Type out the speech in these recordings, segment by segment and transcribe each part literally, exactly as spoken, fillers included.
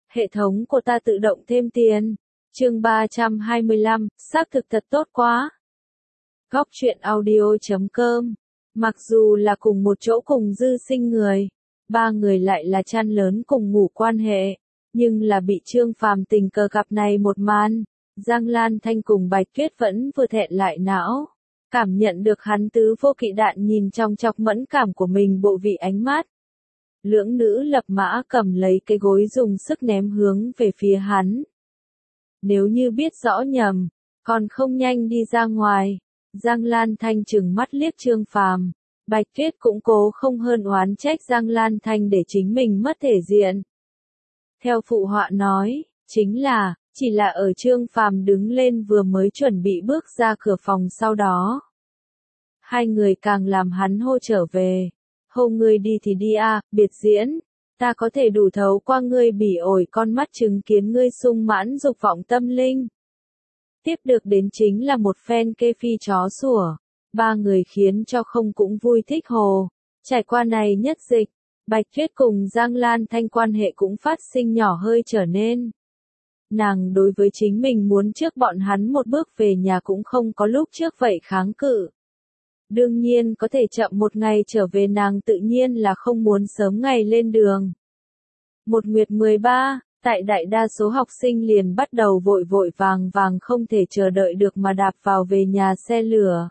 Hệ thống của ta tự động thêm tiền. Chương ba trăm hai mươi lăm, xác thực thật tốt quá. Góc truyện audio chấm com. Mặc dù là cùng một chỗ cùng dư sinh người, ba người lại là chăn lớn cùng ngủ quan hệ, nhưng là bị Trương Phàm tình cờ gặp này một màn, Giang Lan Thanh cùng Bạch Tuyết vẫn vừa thẹn lại não, cảm nhận được hắn tứ vô kỵ đạn nhìn trong chọc mẫn cảm của mình bộ vị ánh mắt. Lưỡng nữ lập mã cầm lấy cái gối dùng sức ném hướng về phía hắn. Nếu như biết rõ nhầm, còn không nhanh đi ra ngoài. Giang Lan Thanh trừng mắt liếc Trương Phàm, Bạch Tuyết cũng cố không hơn oán trách Giang Lan Thanh để chính mình mất thể diện. Theo phụ họa nói, chính là, chỉ là ở Trương Phàm đứng lên vừa mới chuẩn bị bước ra cửa phòng sau đó. Hai người càng làm hắn hô trở về. Hô ngươi đi thì đi a, biệt diễn, ta có thể đủ thấu qua ngươi bỉ ổi con mắt chứng kiến ngươi sung mãn dục vọng tâm linh. Tiếp được đến chính là một phen kê phi chó sủa, ba người khiến cho không cũng vui thích hồ. Trải qua này nhất dịch, Bạch Tuyết cùng Giang Lan Thanh quan hệ cũng phát sinh nhỏ hơi trở nên. Nàng đối với chính mình muốn trước bọn hắn một bước về nhà cũng không có lúc trước vậy kháng cự. Đương nhiên có thể chậm một ngày trở về nàng tự nhiên là không muốn sớm ngày lên đường. Một nguyệt mười ba, tại đại đa số học sinh liền bắt đầu vội vội vàng vàng không thể chờ đợi được mà đạp vào về nhà xe lửa.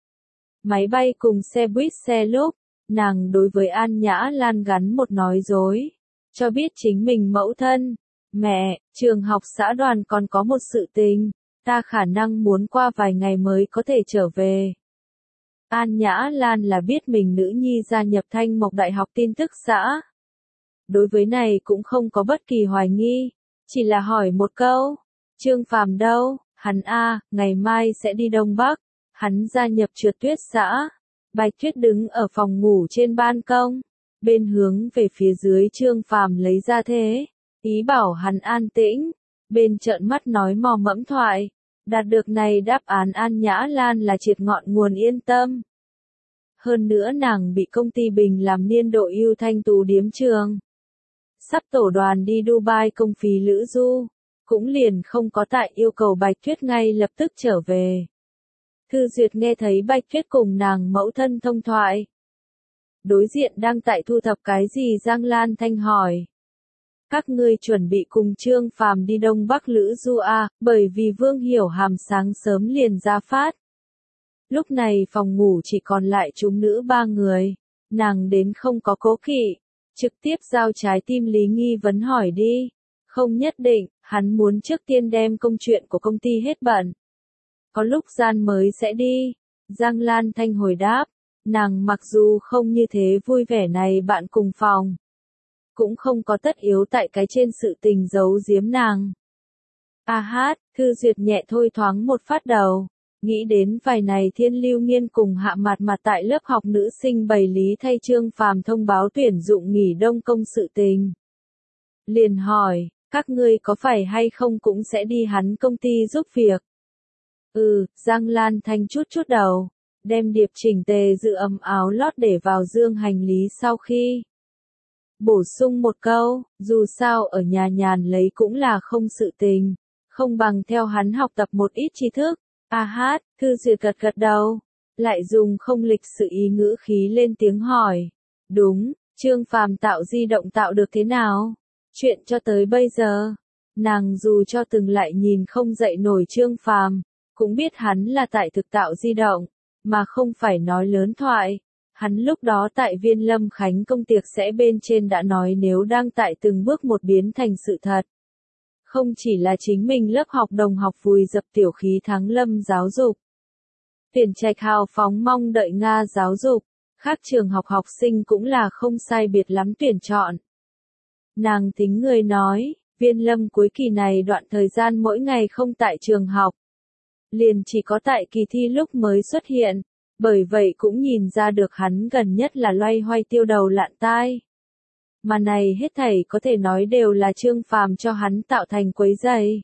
Máy bay cùng xe buýt xe lúc, nàng đối với An Nhã Lan gắn một nói dối, cho biết chính mình mẫu thân, mẹ, trường học xã đoàn còn có một sự tình, ta khả năng muốn qua vài ngày mới có thể trở về. An Nhã Lan là biết mình nữ nhi gia nhập Thanh Mộc Đại học tin tức xã. Đối với này cũng không có bất kỳ hoài nghi, chỉ là hỏi một câu, Trương Phàm đâu, hắn a, ngày mai sẽ đi Đông Bắc, hắn gia nhập trượt tuyết xã. Bạch Tuyết đứng ở phòng ngủ trên ban công, bên hướng về phía dưới Trương Phàm lấy ra thế, ý bảo hắn an tĩnh, bên trợn mắt nói mò mẫm thoại. Đạt được này đáp án An Nhã Lan là triệt ngọn nguồn yên tâm. Hơn nữa nàng bị công ty Bình làm niên độ ưu thanh tú điếm trường. Sắp tổ đoàn đi Dubai công phí lữ du, cũng liền không có tại yêu cầu Bạch Tuyết ngay lập tức trở về. Thư Duyệt nghe thấy Bạch Tuyết cùng nàng mẫu thân thông thoại. Đối diện đang tại thu thập cái gì Giang Lan Thanh hỏi. Các ngươi chuẩn bị cùng Trương Phàm đi Đông Bắc lữ du a, bởi vì Vương Hiểu Hàm sáng sớm liền ra phát. Lúc này phòng ngủ chỉ còn lại chúng nữ ba người, nàng đến không có cố kỵ, trực tiếp giao trái tim lý nghi vấn hỏi đi. Không nhất định, hắn muốn trước tiên đem công chuyện của công ty hết bận. Có lúc gian mới sẽ đi. Giang Lan Thanh hồi đáp, nàng mặc dù không như thế vui vẻ này bạn cùng phòng. Cũng không có tất yếu tại cái trên sự tình giấu giếm nàng. A hát, Thư Duyệt nhẹ thôi thoáng một phát đầu, nghĩ đến vài này Thiên Lưu Nghiên cùng Hạ Mạt Mạt tại lớp học nữ sinh bày lý thay Trương Phàm thông báo tuyển dụng nghỉ đông công sự tình. Liền hỏi, các ngươi có phải hay không cũng sẽ đi hắn công ty giúp việc? Ừ, Giang Lan Thanh chút chút đầu, đem điệp chỉnh tề dự ấm áo lót để vào dương hành lý sau khi. Bổ sung một câu, dù sao ở nhà nhàn lấy cũng là không sự tình, không bằng theo hắn học tập một ít tri thức. A hát, Thư Duyệt gật gật đầu, lại dùng không lịch sự ý ngữ khí lên tiếng hỏi. Đúng, Trương Phàm tạo di động tạo được thế nào? Chuyện cho tới bây giờ, nàng dù cho từng lại nhìn không dậy nổi Trương Phàm, cũng biết hắn là tại thực tạo di động, mà không phải nói lớn thoại. Hắn lúc đó tại Viên Lâm Khánh công tiệc sẽ bên trên đã nói nếu đang tại từng bước một biến thành sự thật. Không chỉ là chính mình lớp học đồng học vùi dập tiểu khí thắng Lâm giáo dục. Tuyển trạch hào phóng mong đợi Nga giáo dục, khác trường học học sinh cũng là không sai biệt lắm tuyển chọn. Nàng tính người nói, Viên Lâm cuối kỳ này đoạn thời gian mỗi ngày không tại trường học. Liền chỉ có tại kỳ thi lúc mới xuất hiện. Bởi vậy cũng nhìn ra được hắn gần nhất là loay hoay tiêu đầu lạn tai. Mà này hết thảy có thể nói đều là Trương Phàm cho hắn tạo thành quấy rầy.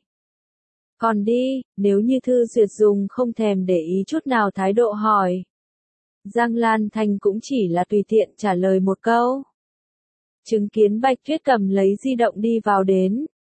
Còn đi, nếu như Thư Duyệt dùng không thèm để ý chút nào thái độ hỏi. Giang Lan Thanh cũng chỉ là tùy tiện trả lời một câu. Chứng kiến Bạch Tuyết cầm lấy di động đi vào đến,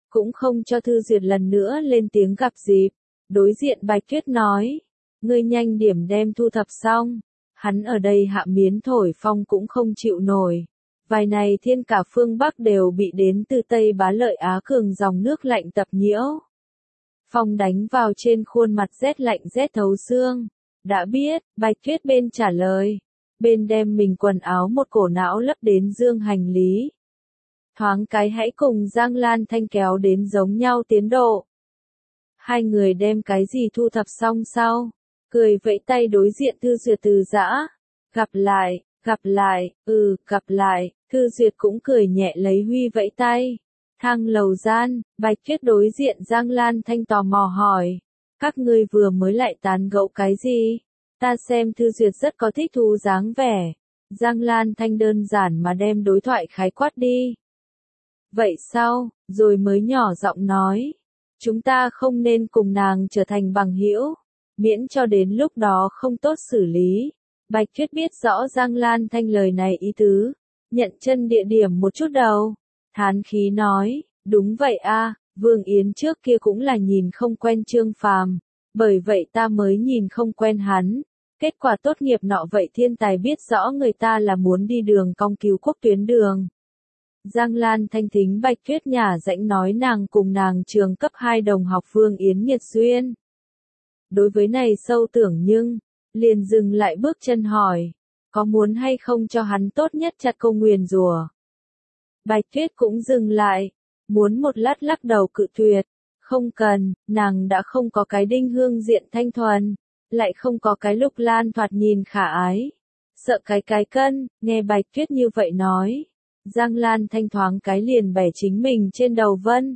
cũng không cho Thư Duyệt lần nữa lên tiếng gặp dịp. Đối diện Bạch Tuyết nói, ngươi nhanh điểm đem thu thập xong, hắn ở đây hạ miến thổi phong cũng không chịu nổi. Vài này thiên cả phương Bắc đều bị đến từ Tây Bá Lợi Á cường dòng nước lạnh tập nhiễu. Phong đánh vào trên khuôn mặt rét lạnh rét thấu xương. Đã biết, Bạch Tuyết bên trả lời. Bên đem mình quần áo một cổ não lấp đến dương hành lý. Thoáng cái hãy cùng Giang Lan Thanh kéo đến giống nhau tiến độ. Hai người đem cái gì thu thập xong sau. Cười vẫy tay đối diện Thư Duyệt từ giã. Gặp lại, gặp lại, ừ, gặp lại. Thư Duyệt cũng cười nhẹ lấy Huy vẫy tay. Thang lầu gian, Bạch Tuyết đối diện Giang Lan Thanh tò mò hỏi. Các ngươi vừa mới lại tán gẫu cái gì? Ta xem Thư Duyệt rất có thích thú dáng vẻ. Giang Lan Thanh đơn giản mà đem đối thoại khái quát đi. Vậy sao, rồi mới nhỏ giọng nói. Chúng ta không nên cùng nàng trở thành bằng hữu, miễn cho đến lúc đó không tốt xử lý. Bạch Tuyết biết rõ Giang Lan Thanh lời này ý tứ. Nhận chân địa điểm một chút đầu. Thán khí nói, đúng vậy a, Vương Yến trước kia cũng là nhìn không quen Trương Phàm, bởi vậy ta mới nhìn không quen hắn. Kết quả tốt nghiệp nọ vậy thiên tài biết rõ người ta là muốn đi đường cong cứu quốc tuyến đường. Giang Lan Thanh thính Bạch Tuyết nhả rãnh nói nàng cùng nàng trường cấp hai đồng học Vương Yến nghiệt duyên. Đối với này sâu tưởng nhưng, liền dừng lại bước chân hỏi, có muốn hay không cho hắn tốt nhất chặt câu nguyền rủa. Bạch Tuyết cũng dừng lại, muốn một lát lắc đầu cự tuyệt, không cần, nàng đã không có cái Đinh Hương diện thanh thuần, lại không có cái Lục Lan thoạt nhìn khả ái, sợ cái cái cân. Nghe Bạch Tuyết như vậy nói, Giang Lan Thanh thoáng cái liền bẻ chính mình trên đầu vân.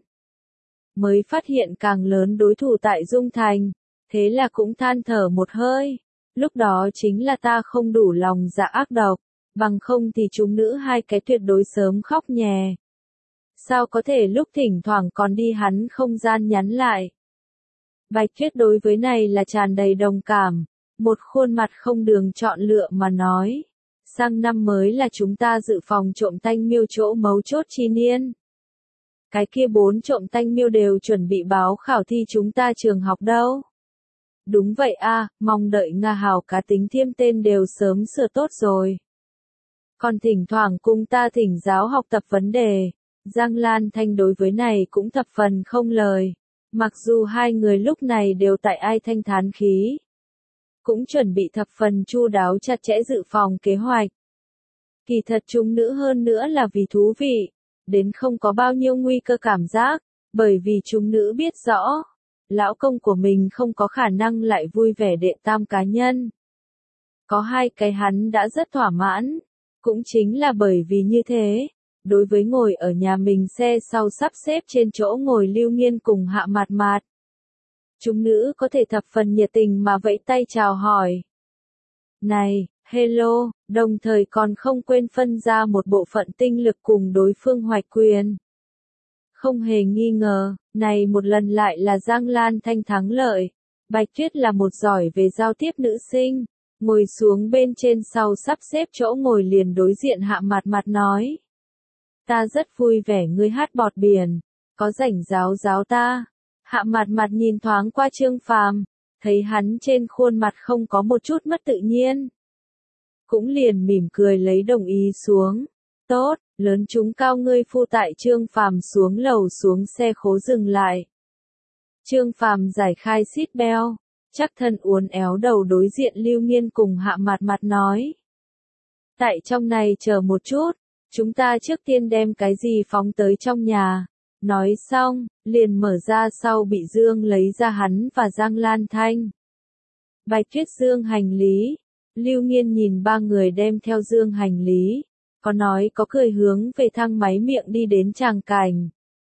Mới phát hiện càng lớn đối thủ tại Dung Thành, thế là cũng than thở một hơi, lúc đó chính là ta không đủ lòng dạ ác độc. Bằng không thì chúng nữ hai cái tuyệt đối sớm khóc nhè. Sao có thể lúc thỉnh thoảng còn đi hắn không gian nhắn lại. Bạch Tuyết đối với này là tràn đầy đồng cảm, một khuôn mặt không đường chọn lựa mà nói. Sang năm mới là chúng ta dự phòng trộm tanh miêu chỗ mấu chốt chi niên. Cái kia bốn trộm tanh miêu đều chuẩn bị báo khảo thi chúng ta trường học đâu. Đúng vậy a, mong đợi Nga Hào cá tính thiêm tên đều sớm sửa tốt rồi. Còn thỉnh thoảng cùng ta thỉnh giáo học tập vấn đề. Giang Lan Thanh đối với này cũng thập phần không lời. Mặc dù hai người lúc này đều tại ai thanh thán khí. Cũng chuẩn bị thập phần chu đáo chặt chẽ dự phòng kế hoạch. Kỳ thật chúng nữ hơn nữa là vì thú vị. Đến không có bao nhiêu nguy cơ cảm giác. Bởi vì chúng nữ biết rõ. Lão công của mình không có khả năng lại vui vẻ đệ tam cá nhân. Có hai cái hắn đã rất thỏa mãn. Cũng chính là bởi vì như thế, đối với ngồi ở nhà mình xe sau sắp xếp trên chỗ ngồi Lưu Nghiên cùng Hạ Mạt Mạt. Chúng nữ có thể thập phần nhiệt tình mà vẫy tay chào hỏi. Này, hello, đồng thời còn không quên phân ra một bộ phận tinh lực cùng đối phương hoạch quyền. Không hề nghi ngờ, này một lần lại là Giang Lan Thanh thắng lợi. Bạch Tuyết là một giỏi về giao tiếp nữ sinh. Ngồi xuống bên trên sau sắp xếp chỗ ngồi liền đối diện Hạ Mạt Mạt nói. Ta rất vui vẻ ngươi hát bọt biển, có rảnh giáo giáo ta. Hạ Mạt Mạt nhìn thoáng qua Trương Phàm, thấy hắn trên khuôn mặt không có một chút mất tự nhiên. Cũng liền mỉm cười lấy đồng ý xuống. Tốt, lớn chúng cao ngươi phu tại Trương Phàm xuống lầu xuống xe khố dừng lại. Trương Phàm giải khai seat belt. Chắc thân uốn éo đầu đối diện Lưu Nghiên cùng Hạ Mạt Mạt nói. Tại trong này chờ một chút, chúng ta trước tiên đem cái gì phóng tới trong nhà. Nói xong, liền mở ra sau bị Dương lấy ra hắn và Giang Lan Thanh. Bạch Tuyết Dương hành lý. Lưu Nghiên nhìn ba người đem theo Dương hành lý. Có nói có cười hướng về thang máy miệng đi đến tràng cảnh.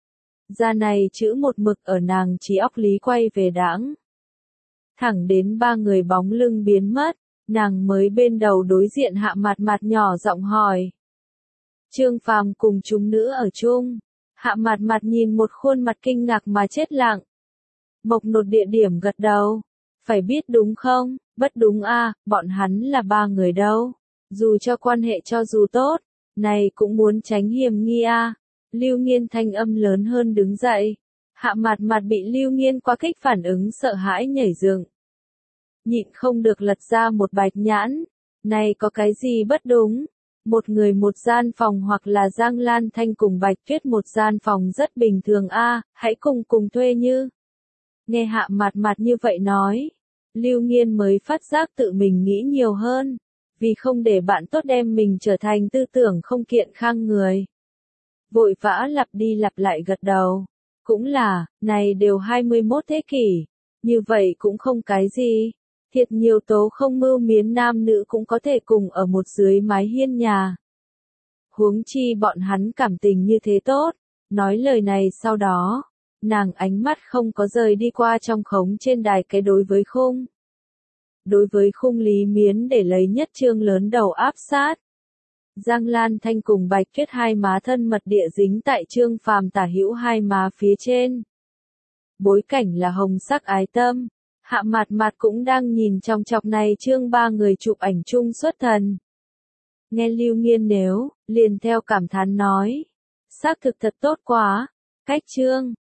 Ra này chữ một mực ở nàng trí óc lý quay về đãng. Thẳng đến ba người bóng lưng biến mất, nàng mới bên đầu đối diện Hạ Mạt Mạt nhỏ giọng hỏi. Trương Phàm cùng chúng nữ ở chung. Hạ Mạt Mạt nhìn một khuôn mặt kinh ngạc mà chết lặng. Mộc nột địa điểm gật đầu. Phải biết đúng không, bất đúng a, à, bọn hắn là ba người đâu. Dù cho quan hệ cho dù tốt, này cũng muốn tránh hiểm nghi a. À. Lưu Nghiên thanh âm lớn hơn đứng dậy. Hạ Mạt Mạt bị Lưu Nghiên quá kích phản ứng sợ hãi nhảy dựng. Nhịn không được lật ra một bạch nhãn. Này có cái gì bất đúng? Một người một gian phòng hoặc là Giang Lan Thanh cùng Bạch Tuyết một gian phòng rất bình thường a, hãy cùng cùng thuê như. Nghe Hạ Mạt Mạt như vậy nói, Lưu Nghiên mới phát giác tự mình nghĩ nhiều hơn, vì không để bạn tốt đem mình trở thành tư tưởng không kiện khang người. Vội vã lặp đi lặp lại gật đầu, cũng là, này đều hai mươi mốt thế kỷ, như vậy cũng không cái gì. Thiệt nhiều tố không mưu miến nam nữ cũng có thể cùng ở một dưới mái hiên nhà. Huống chi bọn hắn cảm tình như thế tốt, nói lời này sau đó, nàng ánh mắt không có rời đi qua trong khống trên đài cái đối với khung. Đối với khung Lý Miến để lấy nhất trương lớn đầu áp sát. Giang Lan Thanh cùng Bạch Tuyết hai má thân mật địa dính tại Trương Phàm tả hữu hai má phía trên. Bối cảnh là hồng sắc ái tâm. Hạ Mạt Mạt cũng đang nhìn trong chọc này chương ba người chụp ảnh chung xuất thần. Nghe Lưu Nghiên nếu, liền theo cảm thán nói. Xác thực thật tốt quá. Cách chương.